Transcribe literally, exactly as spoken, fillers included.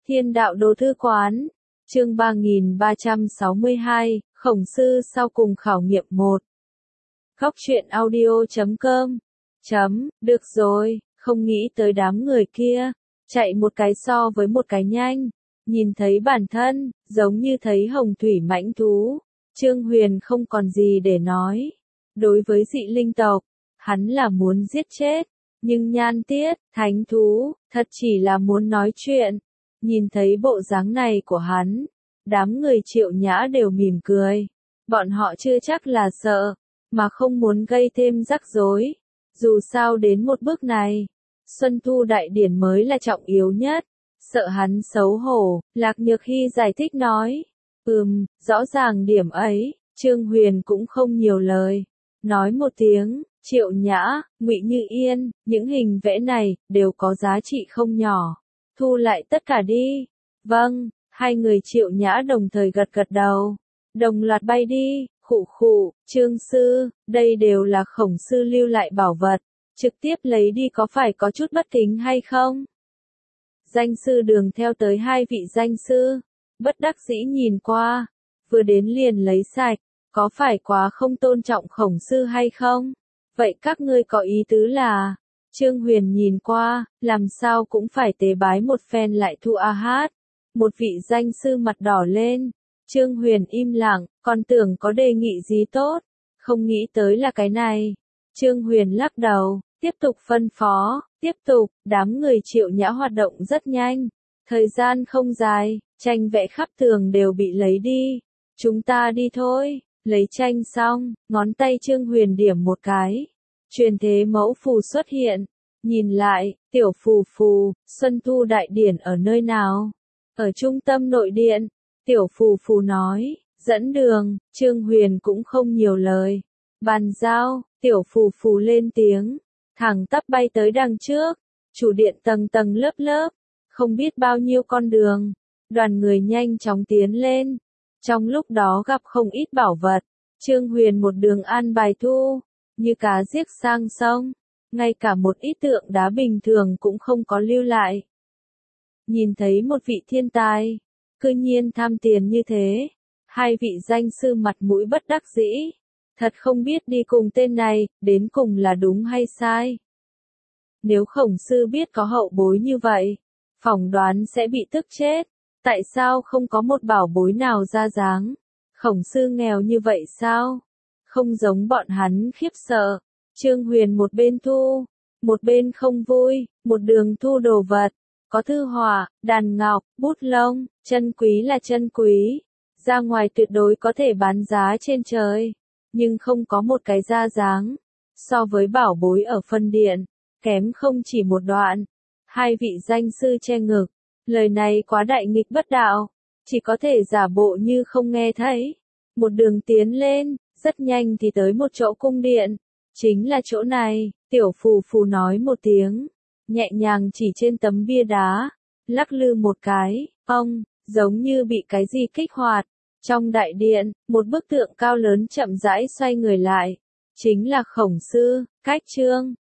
Thiên đạo đồ thư quán, chương ba nghìn ba trăm sáu mươi hai, Khổng Sư sau cùng khảo nghiệm một. Góc truyện audio chấm com. Chấm, được rồi, không nghĩ tới đám người kia, chạy một cái so với một cái nhanh, nhìn thấy bản thân, giống như thấy hồng thủy mãnh thú, Trương Huyền không còn gì để nói. Đối với dị linh tộc, hắn là muốn giết chết, nhưng Nhan Tiết, thánh thú, thật chỉ là muốn nói chuyện. Nhìn thấy bộ dáng này của hắn, đám người Triệu Nhã đều mỉm cười. Bọn họ chưa chắc là sợ, mà không muốn gây thêm rắc rối. Dù sao đến một bước này, Xuân Thu Đại Điển mới là trọng yếu nhất. Sợ hắn xấu hổ, Lạc Nhược Hy giải thích nói. Ừm, rõ ràng điểm ấy, Trương Huyền cũng không nhiều lời. Nói một tiếng, Triệu Nhã, Ngụy Như Yên, những hình vẽ này, đều có giá trị không nhỏ. Thu lại tất cả đi. Vâng, hai người Triệu Nhã đồng thời gật gật đầu. Đồng loạt bay đi, khụ khụ, Trương Sư, đây đều là Khổng Sư lưu lại bảo vật. Trực tiếp lấy đi có phải có chút bất kính hay không? Danh sư Đường theo tới hai vị danh sư. Bất đắc dĩ nhìn qua. Vừa đến liền lấy sạch. Có phải quá không tôn trọng Khổng Sư hay không? Vậy các ngươi có ý tứ là... Trương Huyền nhìn qua, làm sao cũng phải tế bái một phen lại thu a hát. Một vị danh sư mặt đỏ lên. Trương Huyền im lặng, còn tưởng có đề nghị gì tốt. Không nghĩ tới là cái này. Trương Huyền lắc đầu, tiếp tục phân phó, tiếp tục, đám người Triệu Nhã hoạt động rất nhanh. Thời gian không dài, tranh vẽ khắp tường đều bị lấy đi. Chúng ta đi thôi, lấy tranh xong, ngón tay Trương Huyền điểm một cái. Truyền thế mẫu phù xuất hiện. Nhìn lại, tiểu phù phù, Xuân Thu Đại Điển ở nơi nào? Ở trung tâm nội điện. Tiểu phù phù nói, dẫn đường, Trương Huyền cũng không nhiều lời. Bàn giao, tiểu phù phù lên tiếng, thẳng tắp bay tới đằng trước. Chủ điện tầng tầng lớp lớp, không biết bao nhiêu con đường. Đoàn người nhanh chóng tiến lên. Trong lúc đó gặp không ít bảo vật. Trương Huyền một đường an bài thu, như cá giết sang sông. Ngay cả một ít tượng đá bình thường cũng không có lưu lại. Nhìn thấy một vị thiên tài, cư nhiên tham tiền như thế. Hai vị danh sư mặt mũi bất đắc dĩ. Thật không biết đi cùng tên này, đến cùng là đúng hay sai. Nếu Khổng Sư biết có hậu bối như vậy, phỏng đoán sẽ bị tức chết. Tại sao không có một bảo bối nào ra dáng? Khổng Sư nghèo như vậy sao? Không giống bọn hắn khiếp sợ. Trương Huyền một bên thu, một bên không vui, một đường thu đồ vật. Có thư họa, đàn ngọc, bút lông, chân quý là chân quý. Ra ngoài tuyệt đối có thể bán giá trên trời. Nhưng không có một cái ra dáng. So với bảo bối ở phân điện, kém không chỉ một đoạn. Hai vị danh sư che ngực. Lời này quá đại nghịch bất đạo. Chỉ có thể giả bộ như không nghe thấy. Một đường tiến lên, rất nhanh thì tới một chỗ cung điện. Chính là chỗ này, tiểu phù phù nói một tiếng. Nhẹ nhàng chỉ trên tấm bia đá. Lắc lư một cái, ông, giống như bị cái gì kích hoạt. Trong đại điện, một bức tượng cao lớn chậm rãi xoay người lại. Chính là Khổng Sư, cách trương.